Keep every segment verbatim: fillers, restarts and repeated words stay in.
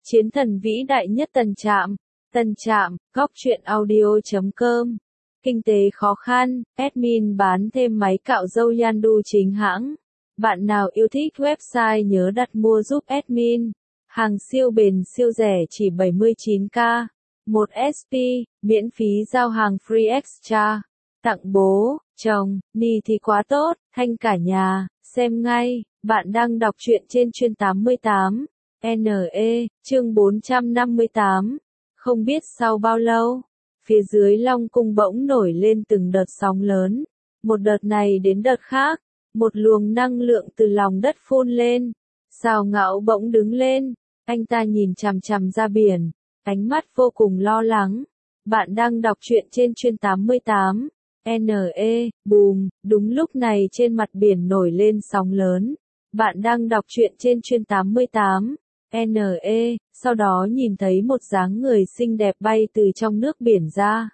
Chiến thần vĩ đại nhất Tân Trạm. Tân Trạm, góc truyện audio chấm com. Kinh tế khó khăn, admin bán thêm máy cạo râu Yandu chính hãng. Bạn nào yêu thích website nhớ đặt mua giúp admin. Hàng siêu bền siêu rẻ chỉ bảy mươi chín k. một ét pê, miễn phí giao hàng free extra. Tặng bố, chồng, ni thì quá tốt, thanh cả nhà, xem ngay. Bạn đang đọc truyện trên chuyên tám mươi tám. en e, chương bốn trăm năm mươi tám. Không biết sau bao lâu, phía dưới Long Cung bỗng nổi lên từng đợt sóng lớn. Một đợt này đến đợt khác, một luồng năng lượng từ lòng đất phun lên. Sào Ngạo bỗng đứng lên, anh ta nhìn chằm chằm ra biển, ánh mắt vô cùng lo lắng. Bạn đang đọc truyện trên chuyên tám mươi tám. en e, bùm, đúng lúc này trên mặt biển nổi lên sóng lớn. Bạn đang đọc truyện trên chuyên tám mươi tám. en e, sau đó nhìn thấy một dáng người xinh đẹp bay từ trong nước biển ra.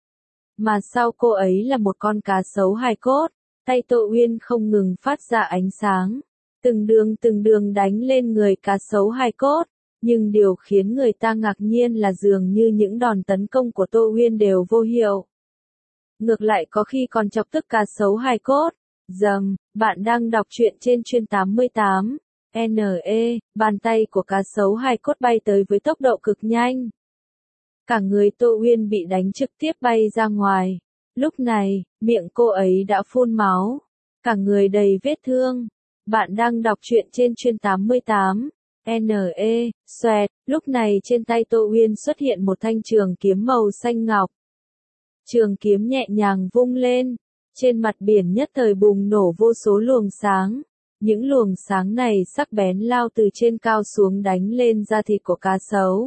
Mà sau cô ấy là một con cá sấu hài cốt, tay Tô Uyên không ngừng phát ra ánh sáng. Từng đường từng đường đánh lên người cá sấu hài cốt, nhưng điều khiến người ta ngạc nhiên là dường như những đòn tấn công của Tô Uyên đều vô hiệu. Ngược lại có khi còn chọc tức cá sấu hài cốt. Dầm, bạn đang đọc truyện trên chuyên tám mươi tám. en e, bàn tay của cá sấu hài cốt bay tới với tốc độ cực nhanh. Cả người Tô Uyên bị đánh trực tiếp bay ra ngoài. Lúc này, miệng cô ấy đã phun máu. Cả người đầy vết thương. Bạn đang đọc truyện trên chuyên tám mươi tám. en e, xoẹt, lúc này trên tay Tô Uyên xuất hiện một thanh trường kiếm màu xanh ngọc. Trường kiếm nhẹ nhàng vung lên. Trên mặt biển nhất thời bùng nổ vô số luồng sáng. Những luồng sáng này sắc bén lao từ trên cao xuống đánh lên da thịt của cá sấu.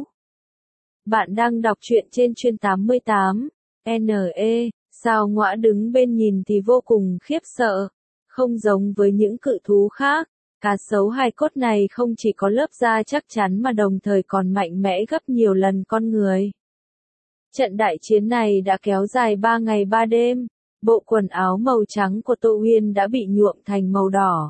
Bạn đang đọc truyện trên chuyên tám mươi tám. en e, Sao Ngõa đứng bên nhìn thì vô cùng khiếp sợ. Không giống với những cự thú khác, cá sấu hài cốt này không chỉ có lớp da chắc chắn mà đồng thời còn mạnh mẽ gấp nhiều lần con người. Trận đại chiến này đã kéo dài ba ngày ba đêm. Bộ quần áo màu trắng của Tô Uyên đã bị nhuộm thành màu đỏ.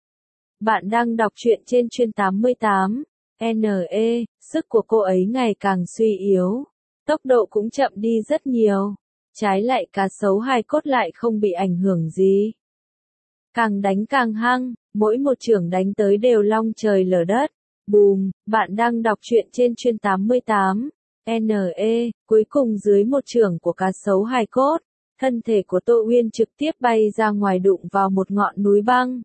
Bạn đang đọc truyện trên chuyên tám mươi tám. en e, sức của cô ấy ngày càng suy yếu. Tốc độ cũng chậm đi rất nhiều. Trái lại cá sấu hài cốt lại không bị ảnh hưởng gì. Càng đánh càng hăng, mỗi một chưởng đánh tới đều long trời lở đất. Bùm, bạn đang đọc truyện trên chuyên tám mươi tám. en e, cuối cùng dưới một chưởng của cá sấu hài cốt, thân thể của Tô Uyên trực tiếp bay ra ngoài đụng vào một ngọn núi băng.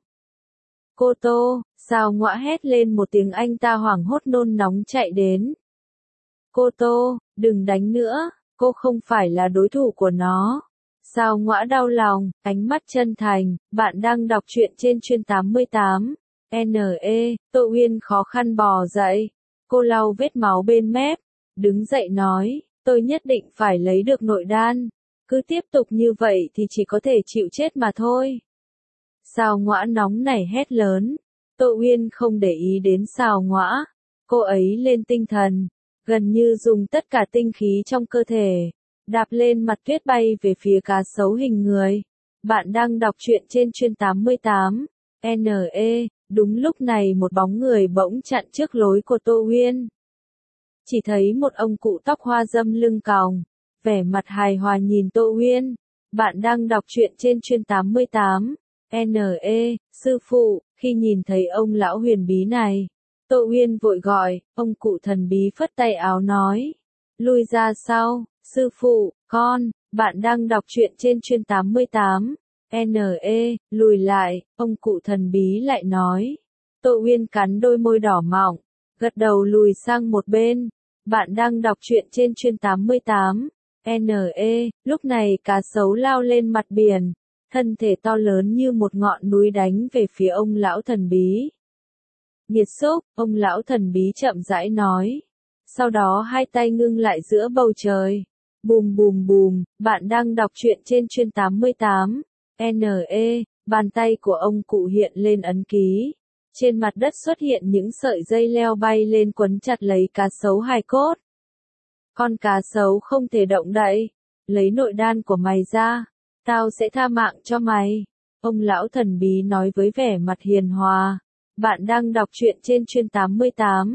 Cô Tô, Sao Ngõa hét lên một tiếng, anh ta hoảng hốt nôn nóng chạy đến. Cô Tô, đừng đánh nữa, cô không phải là đối thủ của nó. Sao Ngõa đau lòng, ánh mắt chân thành. Bạn đang đọc truyện trên chuyên tám mươi tám. en e, Tô Uyên khó khăn bò dậy. Cô lau vết máu bên mép, đứng dậy nói, tôi nhất định phải lấy được nội đan. Cứ tiếp tục như vậy thì chỉ có thể chịu chết mà thôi. Sao Ngõa nóng nảy hét lớn. Tô Uyên không để ý đến Sao Ngõa. Cô ấy lên tinh thần, gần như dùng tất cả tinh khí trong cơ thể, đạp lên mặt tuyết bay về phía cá sấu hình người. Bạn đang đọc truyện trên chuyên tám mươi tám. en e, đúng lúc này một bóng người bỗng chặn trước lối của Tô Uyên. Chỉ thấy một ông cụ tóc hoa râm lưng còng, vẻ mặt hài hòa nhìn Tô Uyên. Bạn đang đọc truyện trên chuyên tám mươi tám. en e, sư phụ, khi nhìn thấy ông lão huyền bí này, Tô Uyên vội gọi, ông cụ thần bí phất tay áo nói, lui ra sau, sư phụ, con. Bạn đang đọc truyện trên chuyên tám mươi tám. en e, lùi lại, ông cụ thần bí lại nói. Tô Uyên cắn đôi môi đỏ mọng, gật đầu lùi sang một bên. Bạn đang đọc truyện trên chuyên tám mươi tám. en e, lúc này cá sấu lao lên mặt biển, thân thể to lớn như một ngọn núi đánh về phía ông lão thần bí. Nghiệt xúc, ông lão thần bí chậm rãi nói. Sau đó hai tay ngưng lại giữa bầu trời. Bùm bùm bùm, bạn đang đọc truyện trên chuyên tám mươi tám. en e, bàn tay của ông cụ hiện lên ấn ký. Trên mặt đất xuất hiện những sợi dây leo bay lên quấn chặt lấy cá sấu hài cốt. Con cá sấu không thể động đậy. Lấy nội đan của mày ra, tao sẽ tha mạng cho mày. Ông lão thần bí nói với vẻ mặt hiền hòa. Bạn đang đọc truyện trên chuyên tám mươi tám.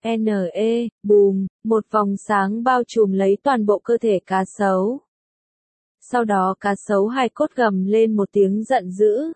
N E, bùm, một vòng sáng bao trùm lấy toàn bộ cơ thể cá sấu. Sau đó cá sấu hài cốt gầm lên một tiếng giận dữ.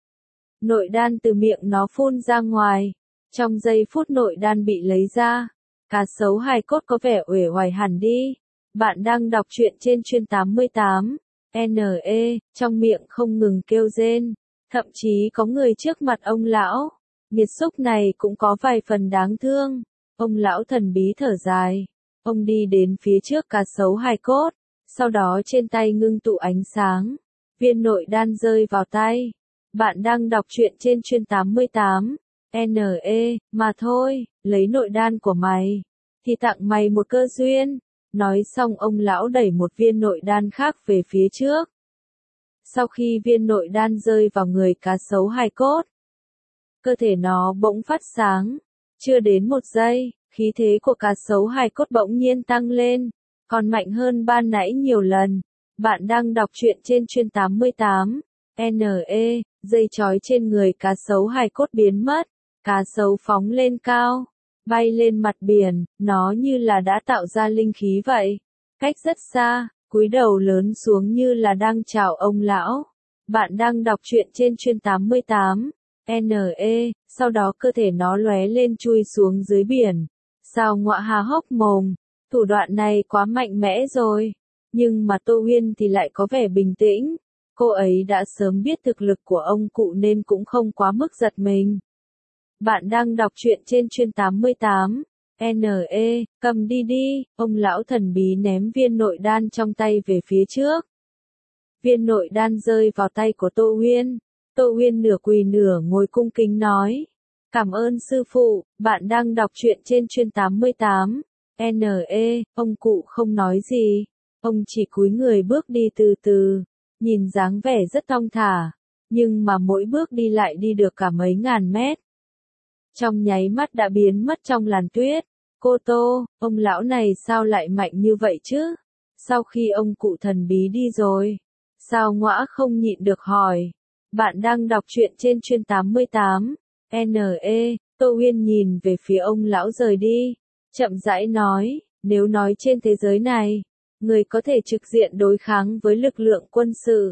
Nội đan từ miệng nó phun ra ngoài. Trong giây phút nội đan bị lấy ra, cá sấu hài cốt có vẻ uể oải hẳn đi. Bạn đang đọc truyện trên Chuyên tám mươi tám. N E, trong miệng không ngừng kêu rên. Thậm chí có người trước mặt ông lão. Nghiệt xúc này cũng có vài phần đáng thương. Ông lão thần bí thở dài. Ông đi đến phía trước cá sấu hài cốt. Sau đó trên tay ngưng tụ ánh sáng. Viên nội đan rơi vào tay. Bạn đang đọc truyện trên Chuyên tám mươi tám. N E, mà thôi, lấy nội đan của mày. Thì tặng mày một cơ duyên. Nói xong ông lão đẩy một viên nội đan khác về phía trước. Sau khi viên nội đan rơi vào người cá sấu hài cốt, cơ thể nó bỗng phát sáng. Chưa đến một giây, khí thế của cá sấu hài cốt bỗng nhiên tăng lên, còn mạnh hơn ban nãy nhiều lần. Bạn đang đọc truyện trên Chuyên tám mươi tám. N E, dây chói trên người cá sấu hài cốt biến mất. Cá sấu phóng lên cao, bay lên mặt biển, nó như là đã tạo ra linh khí vậy. Cách rất xa, cúi đầu lớn xuống như là đang chào ông lão. Bạn đang đọc truyện trên Chuyên tám mươi tám. N E, sau đó cơ thể nó lóe lên chui xuống dưới biển. Sao ngọa hà hốc mồm, thủ đoạn này quá mạnh mẽ rồi. Nhưng mà Tô Huyên thì lại có vẻ bình tĩnh. Cô ấy đã sớm biết thực lực của ông cụ nên cũng không quá mức giật mình. Bạn đang đọc truyện trên Chuyên tám mươi tám. N E, cầm đi đi, ông lão thần bí ném viên nội đan trong tay về phía trước. Viên nội đan rơi vào tay của Tô Huyên. Tô Huyên nửa quỳ nửa ngồi cung kính nói. Cảm ơn sư phụ, bạn đang đọc truyện trên Chuyên tám mươi tám. N E, ông cụ không nói gì. Ông chỉ cúi người bước đi từ từ, nhìn dáng vẻ rất thong thả, nhưng mà mỗi bước đi lại đi được cả mấy ngàn mét. Trong nháy mắt đã biến mất trong làn tuyết. Cô Tô, ông lão này sao lại mạnh như vậy chứ? Sau khi ông cụ thần bí đi rồi, sao ngõa không nhịn được hỏi. Bạn đang đọc truyện trên Chuyên tám mươi tám. N E, Tô Huyên nhìn về phía ông lão rời đi. Chậm rãi nói, nếu nói trên thế giới này, người có thể trực diện đối kháng với lực lượng quân sự,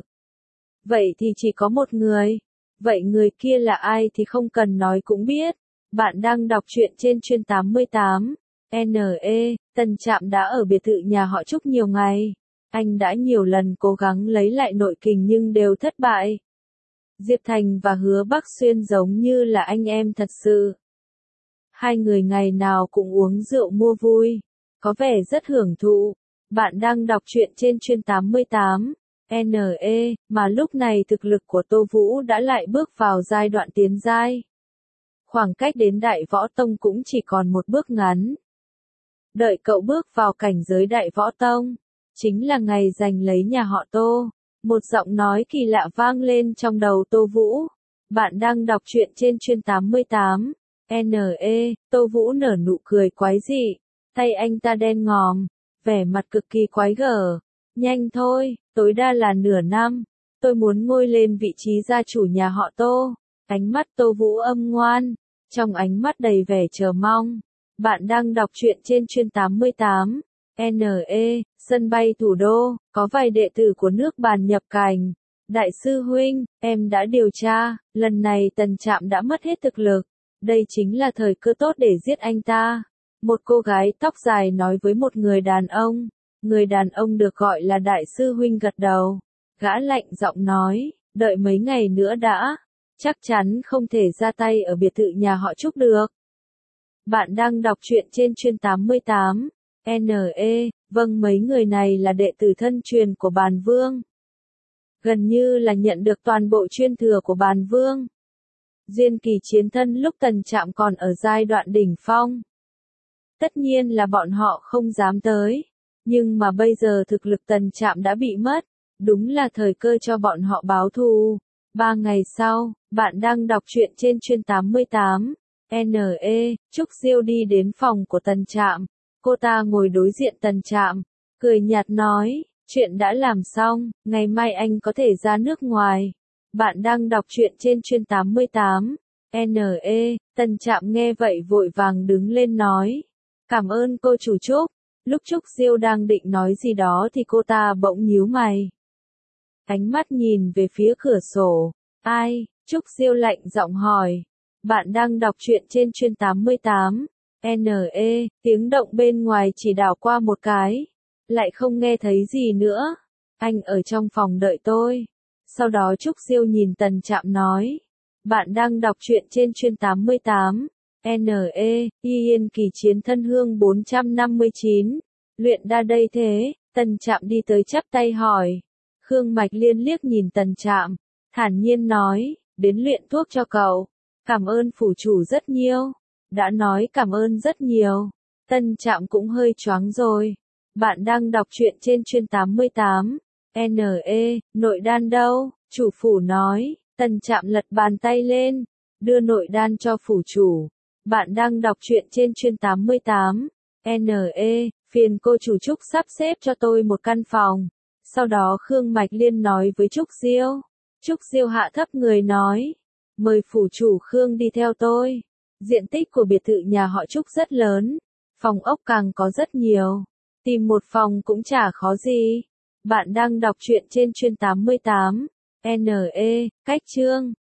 vậy thì chỉ có một người. Vậy người kia là ai thì không cần nói cũng biết. Bạn đang đọc truyện trên Chuyên tám mươi tám. N E, Tần Trạm đã ở biệt thự nhà họ Trúc nhiều ngày. Anh đã nhiều lần cố gắng lấy lại nội kình nhưng đều thất bại. Diệp Thành và Hứa Bắc Xuyên giống như là anh em thật sự. Hai người ngày nào cũng uống rượu mua vui, có vẻ rất hưởng thụ. Bạn đang đọc truyện trên Chuyên tám mươi tám. N E, mà lúc này thực lực của Tô Vũ đã lại bước vào giai đoạn tiến giai. Khoảng cách đến Đại Võ Tông cũng chỉ còn một bước ngắn. Đợi cậu bước vào cảnh giới Đại Võ Tông, chính là ngày giành lấy nhà họ Tô. Một giọng nói kỳ lạ vang lên trong đầu Tô Vũ. Bạn đang đọc truyện trên Chuyên tám mươi tám. N E, Tô Vũ nở nụ cười quái dị. Tay anh ta đen ngòm, vẻ mặt cực kỳ quái gở. Nhanh thôi, tối đa là nửa năm. Tôi muốn ngôi lên vị trí gia chủ nhà họ Tô. Ánh mắt Tô Vũ âm ngoan, trong ánh mắt đầy vẻ chờ mong. Bạn đang đọc truyện trên Chuyên tám mươi tám. N E, sân bay thủ đô, có vài đệ tử của nước Bàn nhập cảnh. Đại sư huynh, em đã điều tra, lần này Tần Trạm đã mất hết thực lực. Đây chính là thời cơ tốt để giết anh ta. Một cô gái tóc dài nói với một người đàn ông. Người đàn ông được gọi là Đại sư huynh gật đầu. Gã lạnh giọng nói, đợi mấy ngày nữa đã. Chắc chắn không thể ra tay ở biệt thự nhà họ Trúc được. Bạn đang đọc truyện trên Chuyên tám mươi tám. N E, vâng, mấy người này là đệ tử thân truyền của Bàn Vương. Gần như là nhận được toàn bộ chuyên thừa của Bàn Vương. Duyên kỳ chiến thân lúc Tần Trạm còn ở giai đoạn đỉnh phong. Tất nhiên là bọn họ không dám tới. Nhưng mà bây giờ thực lực Tần Trạm đã bị mất. Đúng là thời cơ cho bọn họ báo thù. Ba ngày sau, bạn đang đọc truyện trên Chuyên tám mươi tám. N E, Trúc Diêu đi đến phòng của Tần Trạm. Cô ta ngồi đối diện Tần Trạm, cười nhạt nói, chuyện đã làm xong, ngày mai anh có thể ra nước ngoài. Bạn đang đọc truyện trên Chuyên tám mươi tám. N E, Tần Trạm nghe vậy vội vàng đứng lên nói, Cảm ơn cô chủ Trúc. Lúc Trúc Diêu đang định nói gì đó thì cô ta bỗng nhíu mày. Ánh mắt nhìn về phía cửa sổ. Ai? Trúc Diêu lạnh giọng hỏi. Bạn đang đọc truyện trên chuyên tám mươi tám. N E, tiếng động bên ngoài chỉ đảo qua một cái. Lại không nghe thấy gì nữa. Anh ở trong phòng đợi tôi. Sau đó Trúc Diêu nhìn Tần Trạm nói. Bạn đang đọc truyện trên chuyên tám mươi tám. N E, Yên Kỳ Chiến Thân Hương bốn trăm năm mươi chín. Luyện đa đây thế, Tần Trạm đi tới chắp tay hỏi. Khương Mạch Liên liếc nhìn Tần Trạm, thản nhiên nói, đến luyện thuốc cho cậu. Cảm ơn phủ chủ rất nhiều. Đã nói cảm ơn rất nhiều. Tần Trạm cũng hơi choáng rồi. Bạn đang đọc truyện trên chuyên tám mươi tám. N E, nội đan đâu? Chủ phủ nói. Tần Trạm lật bàn tay lên, đưa nội đan cho phủ chủ. Bạn đang đọc truyện trên chuyên tám mươi tám. N E, phiền cô chủ Trúc sắp xếp cho tôi một căn phòng. Sau đó Khương Mạch Liên nói với Trúc Diêu. Trúc Diêu hạ thấp người nói. Mời phủ chủ Khương đi theo tôi. Diện tích của biệt thự nhà họ Trúc rất lớn. Phòng ốc càng có rất nhiều. Tìm một phòng cũng chả khó gì. Bạn đang đọc truyện trên chuyên tám mươi tám. N E, cách chương.